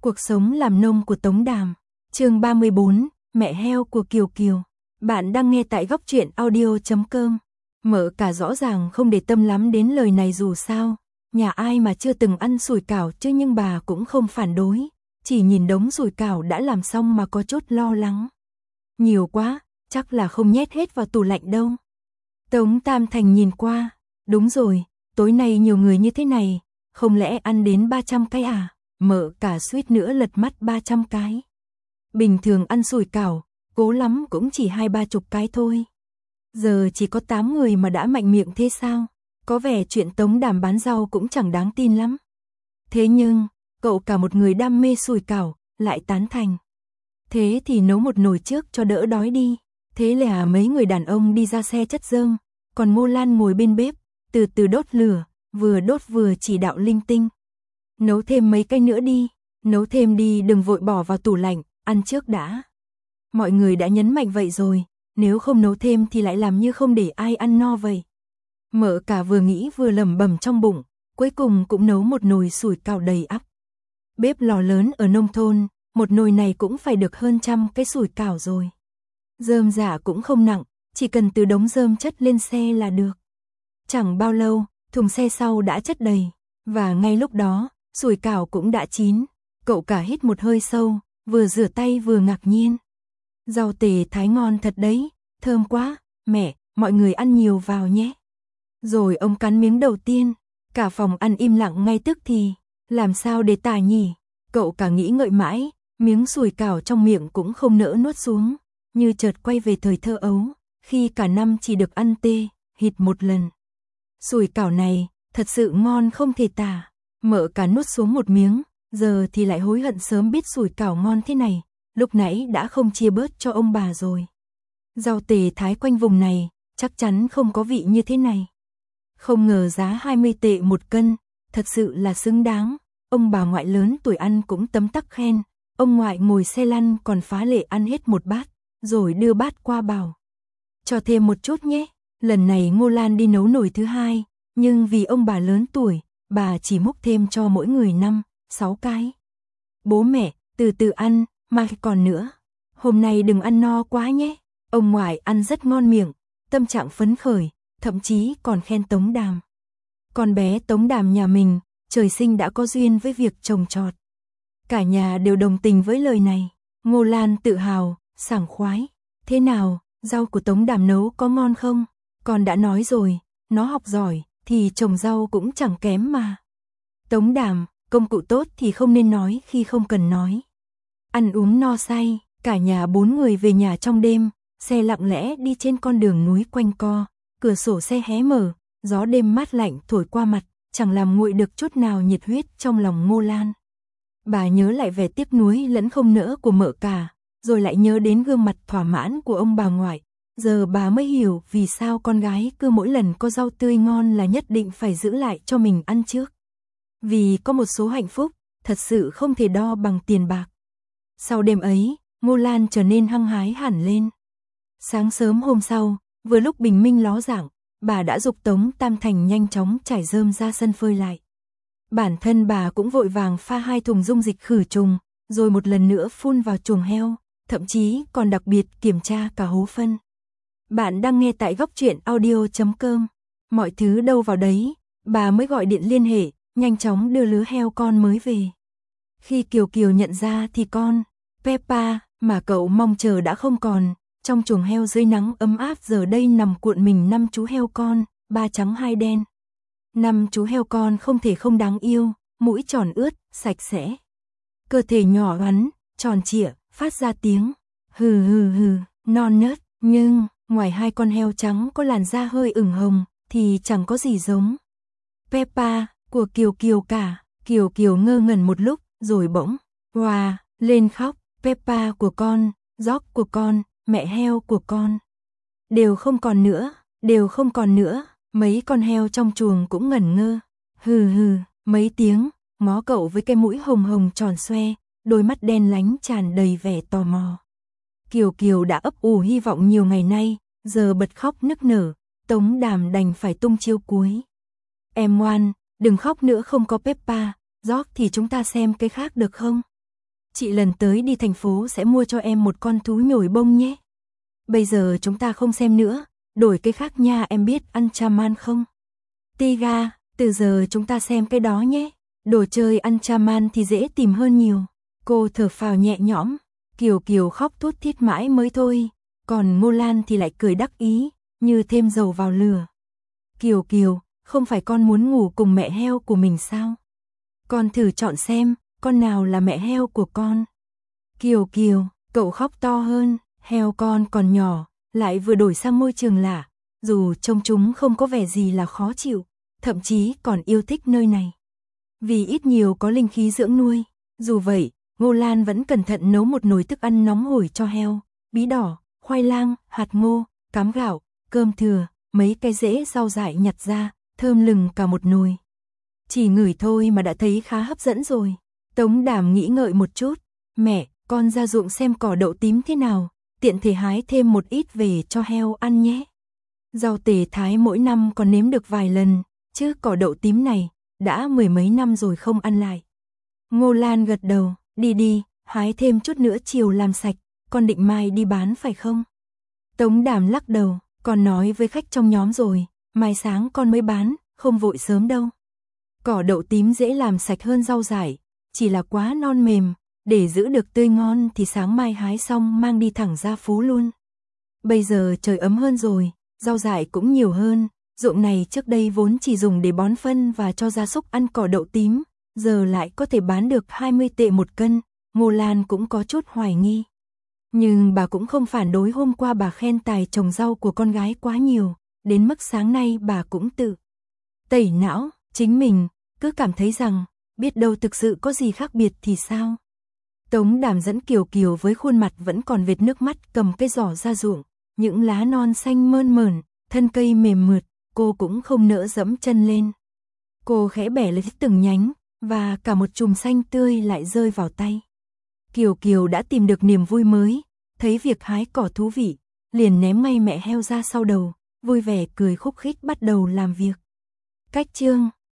Cuộc sống làm nông của Tống Đàm. Chương 34, mẹ heo của Kiều Kiều. Bạn đang nghe tại góc truyện audio.com. Mợ cả rõ ràng không để tâm lắm đến lời này dù sao. Nhà ai mà chưa từng ăn sủi cảo chứ, nhưng bà cũng không phản đối. Chỉ nhìn đống sủi cảo đã làm xong mà có chút lo lắng. Nhiều quá, chắc là không nhét hết vào tủ lạnh đâu. Tống Tam Thành nhìn qua. Đúng rồi, tối nay nhiều người như thế này, không lẽ ăn đến 300 cái à? Mợ cả suýt nữa lật mắt 300 cái. Bình thường ăn sủi cảo, cố lắm cũng chỉ 20-30 cái thôi. Giờ chỉ có 8 người mà đã mạnh miệng thế sao? Có vẻ chuyện Tống Đàm bán rau cũng chẳng đáng tin lắm. Thế nhưng, cậu cả một người đam mê sủi cảo, lại tán thành. Thế thì nấu một nồi trước cho đỡ đói đi. Thế là mấy người đàn ông đi ra xe chất rơm, còn Ngô Lan ngồi bên bếp, từ từ đốt lửa, vừa đốt vừa chỉ đạo linh tinh. Nấu thêm mấy cái nữa đi, nấu thêm đi, đừng vội bỏ vào tủ lạnh, ăn trước đã. Mọi người đã nhấn mạnh vậy rồi, nếu không nấu thêm thì lại làm như không để ai ăn no vậy. Mợ cả vừa nghĩ vừa lẩm bẩm trong bụng, cuối cùng cũng nấu một nồi sủi cảo đầy ắp. Bếp lò lớn ở nông thôn, một nồi này cũng phải được hơn 100 cái sủi cảo rồi. Rơm rạ cũng không nặng, chỉ cần từ đống rơm chất lên xe là được. Chẳng bao lâu, thùng xe sau đã chất đầy, và ngay lúc đó, sủi cảo cũng đã chín. Cậu cả hít một hơi sâu, vừa rửa tay vừa ngạc nhiên. Rau tề thái ngon thật đấy, thơm quá, mẹ, mọi người ăn nhiều vào nhé. Rồi ông cắn miếng đầu tiên, cả phòng ăn im lặng ngay tức thì, làm sao để tả nhỉ? Cậu cả nghĩ ngợi mãi, miếng sủi cảo trong miệng cũng không nỡ nuốt xuống, như chợt quay về thời thơ ấu, khi cả năm chỉ được ăn hịt một lần. Sủi cảo này, thật sự ngon không thể tả. Mợ cả nuốt xuống một miếng, giờ thì lại hối hận sớm biết sủi cảo ngon thế này, lúc nãy đã không chia bớt cho ông bà rồi. Rau tề thái quanh vùng này, chắc chắn không có vị như thế này. Không ngờ giá 20 tệ một cân, thật sự là xứng đáng. Ông bà ngoại lớn tuổi ăn cũng tấm tắc khen, ông ngoại ngồi xe lăn còn phá lệ ăn hết một bát, rồi đưa bát qua bảo. Cho thêm một chút nhé, lần này Ngô Lan đi nấu nồi thứ hai, nhưng vì ông bà lớn tuổi, bà chỉ múc thêm cho mỗi người 5-6 cái. Bố mẹ, từ từ ăn, mai còn nữa. Hôm nay đừng ăn no quá nhé. Ông ngoại ăn rất ngon miệng, tâm trạng phấn khởi, thậm chí còn khen Tống Đàm. Con bé Tống Đàm nhà mình, trời sinh đã có duyên với việc trồng trọt. Cả nhà đều đồng tình với lời này. Ngô Lan tự hào, sảng khoái. Thế nào, rau của Tống Đàm nấu có ngon không? Con đã nói rồi, nó học giỏi, thì trồng rau cũng chẳng kém mà. Tống Đàm, công cụ tốt thì không nên nói khi không cần nói. Ăn uống no say, cả nhà 4 người về nhà trong đêm, xe lặng lẽ đi trên con đường núi quanh co, cửa sổ xe hé mở, gió đêm mát lạnh thổi qua mặt, chẳng làm nguội được chút nào nhiệt huyết trong lòng Ngô Lan. Bà nhớ lại vẻ tiếc nuối lẫn không nỡ của mợ cả, rồi lại nhớ đến gương mặt thỏa mãn của ông bà ngoại. Giờ bà mới hiểu vì sao con gái cứ mỗi lần có rau tươi ngon là nhất định phải giữ lại cho mình ăn trước. Vì có một số hạnh phúc, thật sự không thể đo bằng tiền bạc. Sau đêm ấy, Ngô Lan trở nên hăng hái hẳn lên. Sáng sớm hôm sau, vừa lúc bình minh ló dạng, bà đã giục Tống Tam Thành nhanh chóng trải rơm ra sân phơi lại. Bản thân bà cũng vội vàng pha 2 thùng dung dịch khử trùng, rồi một lần nữa phun vào chuồng heo, thậm chí còn đặc biệt kiểm tra cả hố phân. Bạn đang nghe tại góc truyện audio.com. Mọi thứ đâu vào đấy, bà mới gọi điện liên hệ, nhanh chóng đưa lứa heo con mới về. Khi Kiều Kiều nhận ra thì con Peppa mà cậu mong chờ đã không còn. Trong chuồng heo dưới nắng ấm áp giờ đây nằm cuộn mình 5 chú heo con, 3 trắng 2 đen. 5 chú heo con không thể không đáng yêu, mũi tròn ướt, sạch sẽ. Cơ thể nhỏ ngắn, tròn trịa, phát ra tiếng hừ hừ hừ, non nớt, nhưng ngoài 2 con heo trắng có làn da hơi ửng hồng thì chẳng có gì giống Peppa của Kiều Kiều cả. Kiều Kiều ngơ ngẩn một lúc rồi bỗng hoa lên khóc. Peppa của con, George của con, mẹ heo của con đều không còn nữa, đều không còn nữa. Mấy con heo trong chuồng cũng ngẩn ngơ, hừ hừ mấy tiếng, ngó cậu với cái mũi hồng hồng tròn xoe, đôi mắt đen lánh tràn đầy vẻ tò mò. Kiều Kiều đã ấp ủ hy vọng nhiều ngày nay, giờ bật khóc nức nở. Tống Đàm đành phải tung chiêu cuối. Em ngoan, đừng khóc nữa, không có Peppa, George thì chúng ta xem cái khác được không? chị lần tới đi thành phố sẽ mua cho em một con thú nhồi bông nhé. Bây giờ chúng ta không xem nữa, đổi cái khác nha, em biết Anchaman không? Tiga, từ giờ chúng ta xem cái đó nhé. Đồ chơi Anchaman thì dễ tìm hơn nhiều. Cô thở phào nhẹ nhõm, Kiều Kiều khóc thút thít mãi mới thôi, còn Ngô Lan thì lại cười đắc ý, như thêm dầu vào lửa. Kiều Kiều, không phải con muốn ngủ cùng mẹ heo của mình sao? Con thử chọn xem, con nào là mẹ heo của con. Kiều Kiều, cậu khóc to hơn, heo con còn nhỏ, lại vừa đổi sang môi trường lạ, dù trông chúng không có vẻ gì là khó chịu, thậm chí còn yêu thích nơi này. Vì ít nhiều có linh khí dưỡng nuôi, dù vậy, Ngô Lan vẫn cẩn thận nấu một nồi thức ăn nóng hổi cho heo, bí đỏ, khoai lang, hạt ngô, cám gạo, cơm thừa, mấy cái rễ rau dại nhặt ra, thơm lừng cả một nồi. Chỉ ngửi thôi mà đã thấy khá hấp dẫn rồi. Tống Đàm nghĩ ngợi một chút, mẹ, con ra ruộng xem cỏ đậu tím thế nào, tiện thể hái thêm một ít về cho heo ăn nhé. Rau tề thái mỗi năm còn nếm được vài lần, chứ cỏ đậu tím này, đã mười mấy năm rồi không ăn lại. Ngô Lan gật đầu, đi đi, hái thêm chút nữa chiều làm sạch, con định mai đi bán phải không? Tống Đàm lắc đầu, con nói với khách trong nhóm rồi, mai sáng con mới bán, không vội sớm đâu. Cỏ đậu tím dễ làm sạch hơn rau dại, chỉ là quá non mềm, để giữ được tươi ngon thì sáng mai hái xong mang đi thẳng ra phố luôn. Bây giờ trời ấm hơn rồi, rau dại cũng nhiều hơn, ruộng này trước đây vốn chỉ dùng để bón phân và cho gia súc ăn cỏ đậu tím, giờ lại có thể bán được 20 tệ một cân, Ngô Lan cũng có chút hoài nghi. Nhưng bà cũng không phản đối, hôm qua bà khen tài trồng rau của con gái quá nhiều, đến mức sáng nay bà cũng tự tẩy não, chính mình, cứ cảm thấy rằng, biết đâu thực sự có gì khác biệt thì sao. Tống Đàm dẫn Kiều Kiều với khuôn mặt vẫn còn vệt nước mắt cầm cái giỏ ra ruộng, những lá non xanh mơn mởn, thân cây mềm mượt, cô cũng không nỡ dẫm chân lên. Cô khẽ bẻ lấy từng nhánh, và cả một chùm xanh tươi lại rơi vào tay. Kiều Kiều đã tìm được niềm vui mới, thấy việc hái cỏ thú vị, liền ném ngay mẹ heo ra sau đầu, vui vẻ cười khúc khích bắt đầu làm việc. Cách chương